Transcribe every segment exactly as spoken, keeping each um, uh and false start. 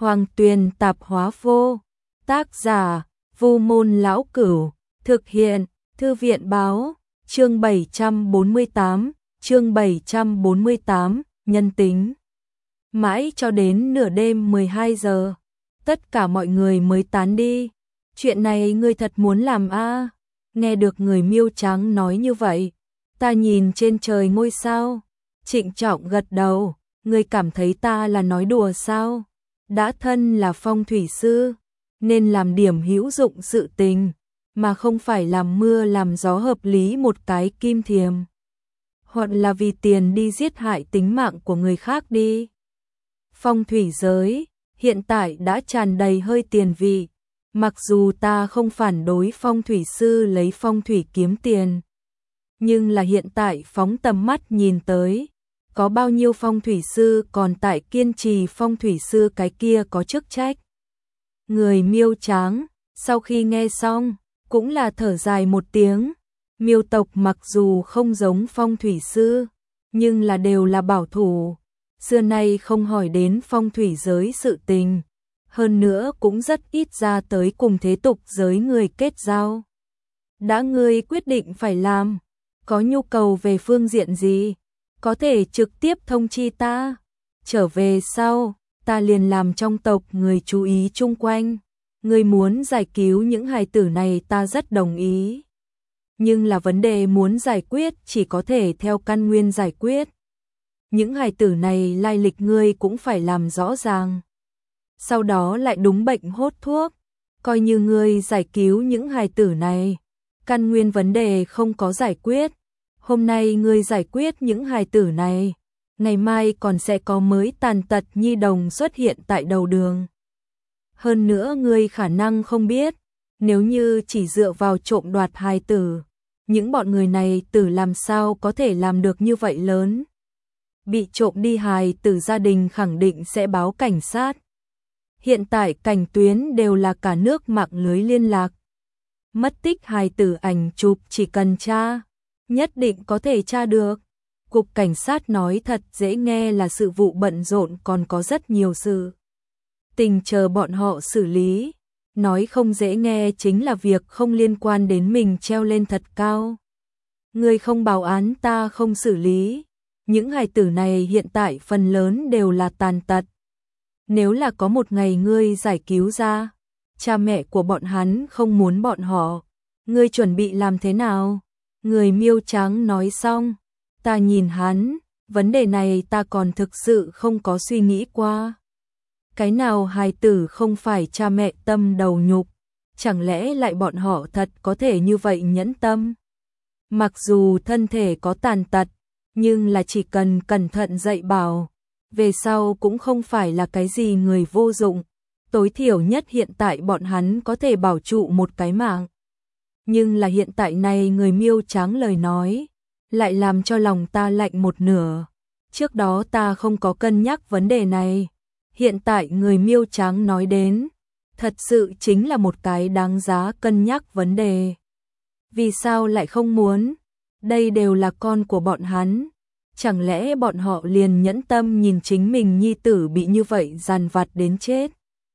Hoàng Tuyền Tạp Hóa Vô. Tác giả: Vu Môn Lão Cửu. Thực hiện: Thư viện Báo. Chương bảy trăm bốn mươi tám. Chương bảy trăm bốn mươi tám. Nhân tính. Mãi cho đến nửa đêm mười hai giờ, tất cả mọi người mới tán đi. Chuyện này ngươi thật muốn làm a? À? Nghe được người Miêu Trắng nói như vậy, ta nhìn trên trời ngôi sao, trịnh trọng gật đầu. Ngươi cảm thấy ta là nói đùa sao? Đã thân là phong thủy sư, nên làm điểm hữu dụng sự tình, mà không phải làm mưa làm gió hợp lý một cái kim thiềm. Hoặc là vì tiền đi giết hại tính mạng của người khác đi. Phong thủy giới hiện tại đã tràn đầy hơi tiền vị. Mặc dù ta không phản đối phong thủy sư lấy phong thủy kiếm tiền, nhưng là hiện tại phóng tầm mắt nhìn tới, có bao nhiêu phong thủy sư còn tại kiên trì phong thủy sư cái kia có chức trách. Người Miêu Trắng sau khi nghe xong cũng là thở dài một tiếng. Miêu tộc mặc dù không giống phong thủy sư, nhưng là đều là bảo thủ, xưa nay không hỏi đến phong thủy giới sự tình, hơn nữa cũng rất ít ra tới cùng thế tục giới người kết giao. Đã ngươi quyết định phải làm, có nhu cầu về phương diện gì, có thể trực tiếp thông chi ta. Trở về sau, ta liền làm trong tộc người chú ý chung quanh. Ngươi muốn giải cứu những hài tử này ta rất đồng ý. Nhưng là vấn đề muốn giải quyết chỉ có thể theo căn nguyên giải quyết. Những hài tử này lai lịch ngươi cũng phải làm rõ ràng. Sau đó lại đúng bệnh hốt thuốc. Coi như ngươi giải cứu những hài tử này, căn nguyên vấn đề không có giải quyết. Hôm nay ngươi giải quyết những hài tử này, ngày mai còn sẽ có mới tàn tật nhi đồng xuất hiện tại đầu đường. Hơn nữa ngươi khả năng không biết, nếu như chỉ dựa vào trộm đoạt hài tử, những bọn người này tử làm sao có thể làm được như vậy lớn. Bị trộm đi hài tử gia đình khẳng định sẽ báo cảnh sát. Hiện tại cảnh tuyến đều là cả nước mạng lưới liên lạc. Mất tích hài tử ảnh chụp chỉ cần tra, nhất định có thể tra được. Cục cảnh sát nói thật dễ nghe là sự vụ bận rộn còn có rất nhiều sự tình chờ bọn họ xử lý. Nói không dễ nghe chính là việc không liên quan đến mình treo lên thật cao. Ngươi không báo án ta không xử lý. Những hài tử này hiện tại phần lớn đều là tàn tật. Nếu là có một ngày ngươi giải cứu ra, cha mẹ của bọn hắn không muốn bọn họ, ngươi chuẩn bị làm thế nào? Người Miêu Trắng nói xong, ta nhìn hắn, vấn đề này ta còn thực sự không có suy nghĩ qua. Cái nào hài tử không phải cha mẹ tâm đầu nhục, chẳng lẽ lại bọn họ thật có thể như vậy nhẫn tâm? Mặc dù thân thể có tàn tật, nhưng là chỉ cần cẩn thận dạy bảo, về sau cũng không phải là cái gì người vô dụng. Tối thiểu nhất hiện tại bọn hắn có thể bảo trụ một cái mạng. Nhưng là hiện tại này người Miêu Trắng lời nói, lại làm cho lòng ta lạnh một nửa. Trước đó ta không có cân nhắc vấn đề này. Hiện tại người Miêu Trắng nói đến, thật sự chính là một cái đáng giá cân nhắc vấn đề. Vì sao lại không muốn? Đây đều là con của bọn hắn. Chẳng lẽ bọn họ liền nhẫn tâm nhìn chính mình nhi tử bị như vậy dằn vặt đến chết?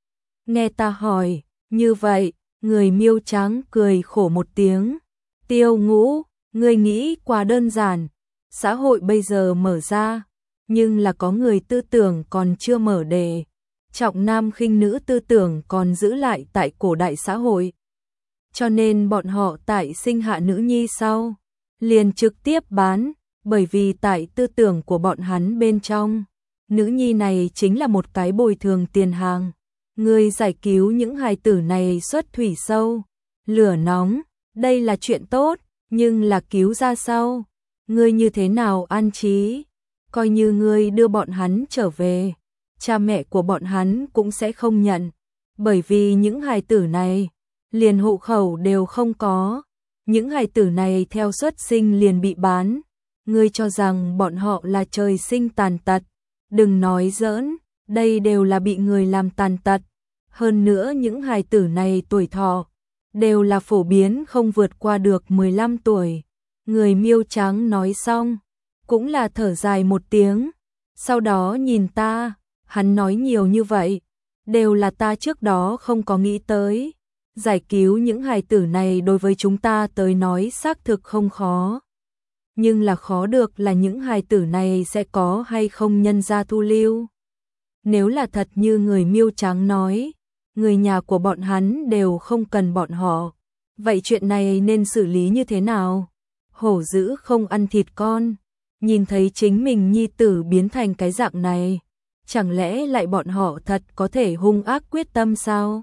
Nghe ta hỏi, như vậy, người Miêu Trắng cười khổ một tiếng. Tiêu Ngũ, ngươi nghĩ quá đơn giản. Xã hội bây giờ mở ra, nhưng là có người tư tưởng còn chưa mở đề. Trọng nam khinh nữ tư tưởng còn giữ lại tại cổ đại xã hội. Cho nên bọn họ tại sinh hạ nữ nhi sau, liền trực tiếp bán, bởi vì tại tư tưởng của bọn hắn bên trong, nữ nhi này chính là một cái bồi thường tiền hàng. Ngươi giải cứu những hài tử này xuất thủy sâu, lửa nóng, đây là chuyện tốt, nhưng là cứu ra sau, ngươi như thế nào an trí? Coi như ngươi đưa bọn hắn trở về, cha mẹ của bọn hắn cũng sẽ không nhận, bởi vì những hài tử này liền hộ khẩu đều không có, những hài tử này theo xuất sinh liền bị bán. Ngươi cho rằng bọn họ là trời sinh tàn tật? Đừng nói giỡn, đây đều là bị người làm tàn tật. Hơn nữa những hài tử này tuổi thọ đều là phổ biến không vượt qua được mười lăm tuổi. Người Miêu Trắng nói xong, cũng là thở dài một tiếng, sau đó nhìn ta, hắn nói nhiều như vậy, đều là ta trước đó không có nghĩ tới. Giải cứu những hài tử này đối với chúng ta tới nói xác thực không khó. Nhưng là khó được là những hài tử này sẽ có hay không nhân gia thu lưu. Nếu là thật như người Miêu Trắng nói, người nhà của bọn hắn đều không cần bọn họ, vậy chuyện này nên xử lý như thế nào? Hổ dữ không ăn thịt con, nhìn thấy chính mình nhi tử biến thành cái dạng này, chẳng lẽ lại bọn họ thật có thể hung ác quyết tâm sao?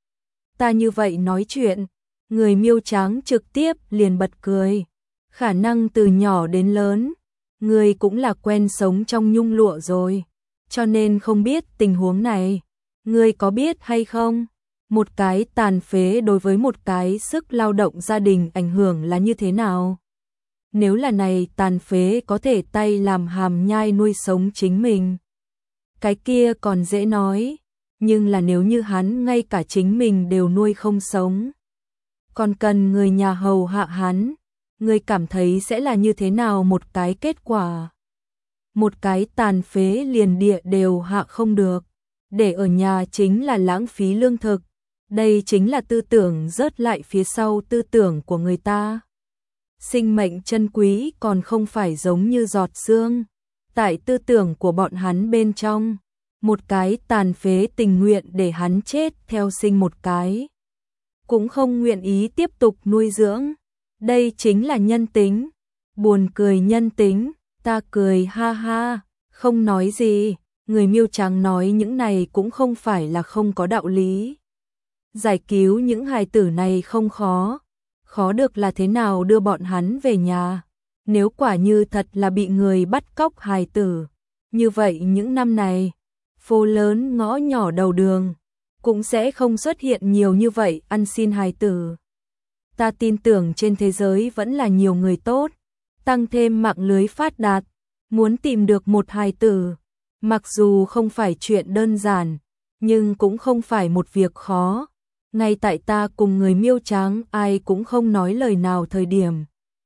Ta như vậy nói chuyện, người Miêu Trắng trực tiếp liền bật cười. Khả năng từ nhỏ đến lớn, người cũng là quen sống trong nhung lụa rồi, cho nên không biết tình huống này. Người có biết hay không? Một cái tàn phế đối với một cái sức lao động gia đình ảnh hưởng là như thế nào? Nếu là này tàn phế có thể tay làm hàm nhai nuôi sống chính mình, cái kia còn dễ nói, nhưng là nếu như hắn ngay cả chính mình đều nuôi không sống, còn cần người nhà hầu hạ hắn, người cảm thấy sẽ là như thế nào một cái kết quả? Một cái tàn phế liền địa đều hạ không được, để ở nhà chính là lãng phí lương thực, đây chính là tư tưởng rớt lại phía sau tư tưởng của người ta. Sinh mệnh chân quý còn không phải giống như giọt sương, tại tư tưởng của bọn hắn bên trong, một cái tàn phế tình nguyện để hắn chết theo sinh một cái, cũng không nguyện ý tiếp tục nuôi dưỡng. Đây chính là nhân tính, buồn cười nhân tính, ta cười ha ha, không nói gì, người Miêu Trắng nói những này cũng không phải là không có đạo lý. Giải cứu những hài tử này không khó, khó được là thế nào đưa bọn hắn về nhà. Nếu quả như thật là bị người bắt cóc hài tử, như vậy những năm này, phố lớn ngõ nhỏ đầu đường, cũng sẽ không xuất hiện nhiều như vậy ăn xin hài tử. Ta tin tưởng trên thế giới vẫn là nhiều người tốt, tăng thêm mạng lưới phát đạt, muốn tìm được một hài tử, mặc dù không phải chuyện đơn giản, nhưng cũng không phải một việc khó. Ngay tại ta cùng người Miêu Trắng ai cũng không nói lời nào thời điểm,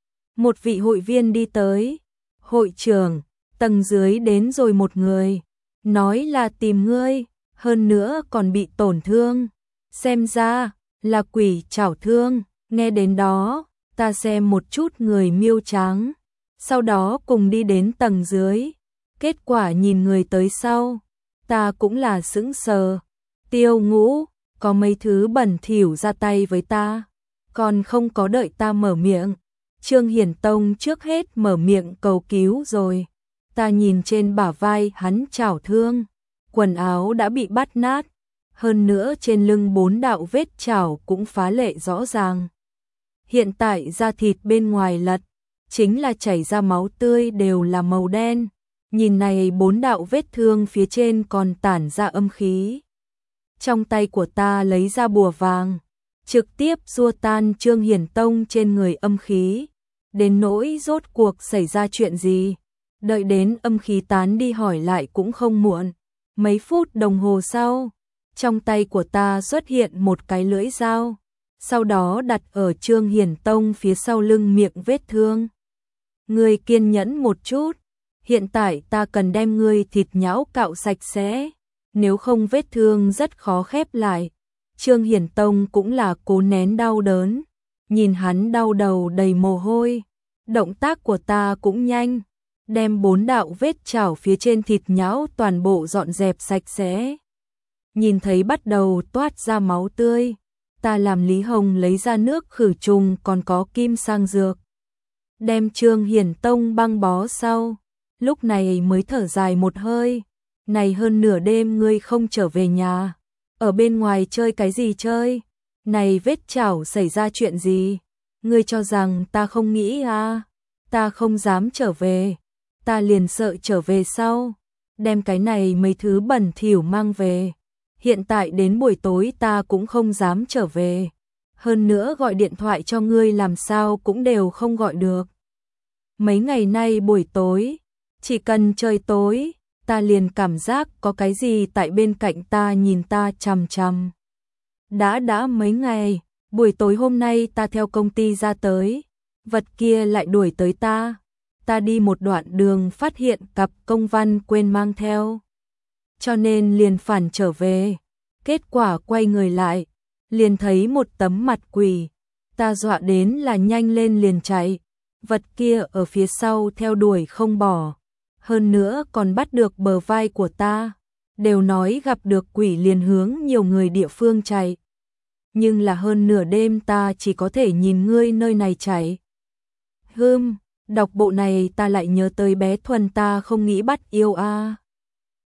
một vị hội viên đi tới. Hội trưởng, tầng dưới đến rồi một người, nói là tìm ngươi, hơn nữa còn bị tổn thương, xem ra là quỷ chảo thương. Nghe đến đó, ta xem một chút người Miêu Trắng, sau đó cùng đi đến tầng dưới. Kết quả nhìn người tới sau, ta cũng là sững sờ. Tiêu Ngũ, có mấy thứ bẩn thỉu ra tay với ta, còn không có đợi ta mở miệng, Trương Hiển Tông trước hết mở miệng cầu cứu rồi. Ta nhìn trên bả vai hắn chảo thương, quần áo đã bị bắt nát, hơn nữa trên lưng bốn đạo vết chảo cũng phá lệ rõ ràng. Hiện tại da thịt bên ngoài lật, chính là chảy ra máu tươi đều là màu đen. Nhìn này bốn đạo vết thương phía trên còn tản ra âm khí. Trong tay của ta lấy ra bùa vàng, trực tiếp xua tan Trương Hiển Tông trên người âm khí. Đến nỗi rốt cuộc xảy ra chuyện gì, đợi đến âm khí tán đi hỏi lại cũng không muộn. Mấy phút đồng hồ sau, trong tay của ta xuất hiện một cái lưỡi dao, sau đó đặt ở Trương Hiển Tông phía sau lưng miệng vết thương. Ngươi kiên nhẫn một chút, hiện tại ta cần đem ngươi thịt nhão cạo sạch sẽ, nếu không vết thương rất khó khép lại. Trương Hiển Tông cũng là cố nén đau đớn, nhìn hắn đau đầu đầy mồ hôi, động tác của ta cũng nhanh, đem bốn đạo vết chảo phía trên thịt nhão toàn bộ dọn dẹp sạch sẽ. Nhìn thấy bắt đầu toát ra máu tươi, ta làm Lý Hồng lấy ra nước khử trùng còn có kim sang dược, đem Trương Hiển Tông băng bó sau, lúc này mới thở dài một hơi. Này hơn nửa đêm ngươi không trở về nhà, ở bên ngoài chơi cái gì chơi? Này vết chảo xảy ra chuyện gì? Ngươi cho rằng ta không nghĩ à? Ta không dám trở về, ta liền sợ trở về sau, đem cái này mấy thứ bẩn thỉu mang về. Hiện tại đến buổi tối ta cũng không dám trở về, hơn nữa gọi điện thoại cho ngươi làm sao cũng đều không gọi được. Mấy ngày nay buổi tối, chỉ cần trời tối, ta liền cảm giác có cái gì tại bên cạnh ta nhìn ta chằm chằm. Đã đã mấy ngày, buổi tối hôm nay ta theo công ty ra tới, vật kia lại đuổi tới ta. Ta đi một đoạn đường phát hiện cặp công văn quên mang theo, cho nên liền phản trở về. Kết quả quay người lại, liền thấy một tấm mặt quỷ, ta dọa đến là nhanh lên liền chạy, vật kia ở phía sau theo đuổi không bỏ, hơn nữa còn bắt được bờ vai của ta, đều nói gặp được quỷ liền hướng nhiều người địa phương chạy. Nhưng là hơn nửa đêm ta chỉ có thể nhìn ngươi nơi này chạy. Hừm, đọc bộ này ta lại nhớ tới bé Thuần ta không nghĩ bắt yêu a.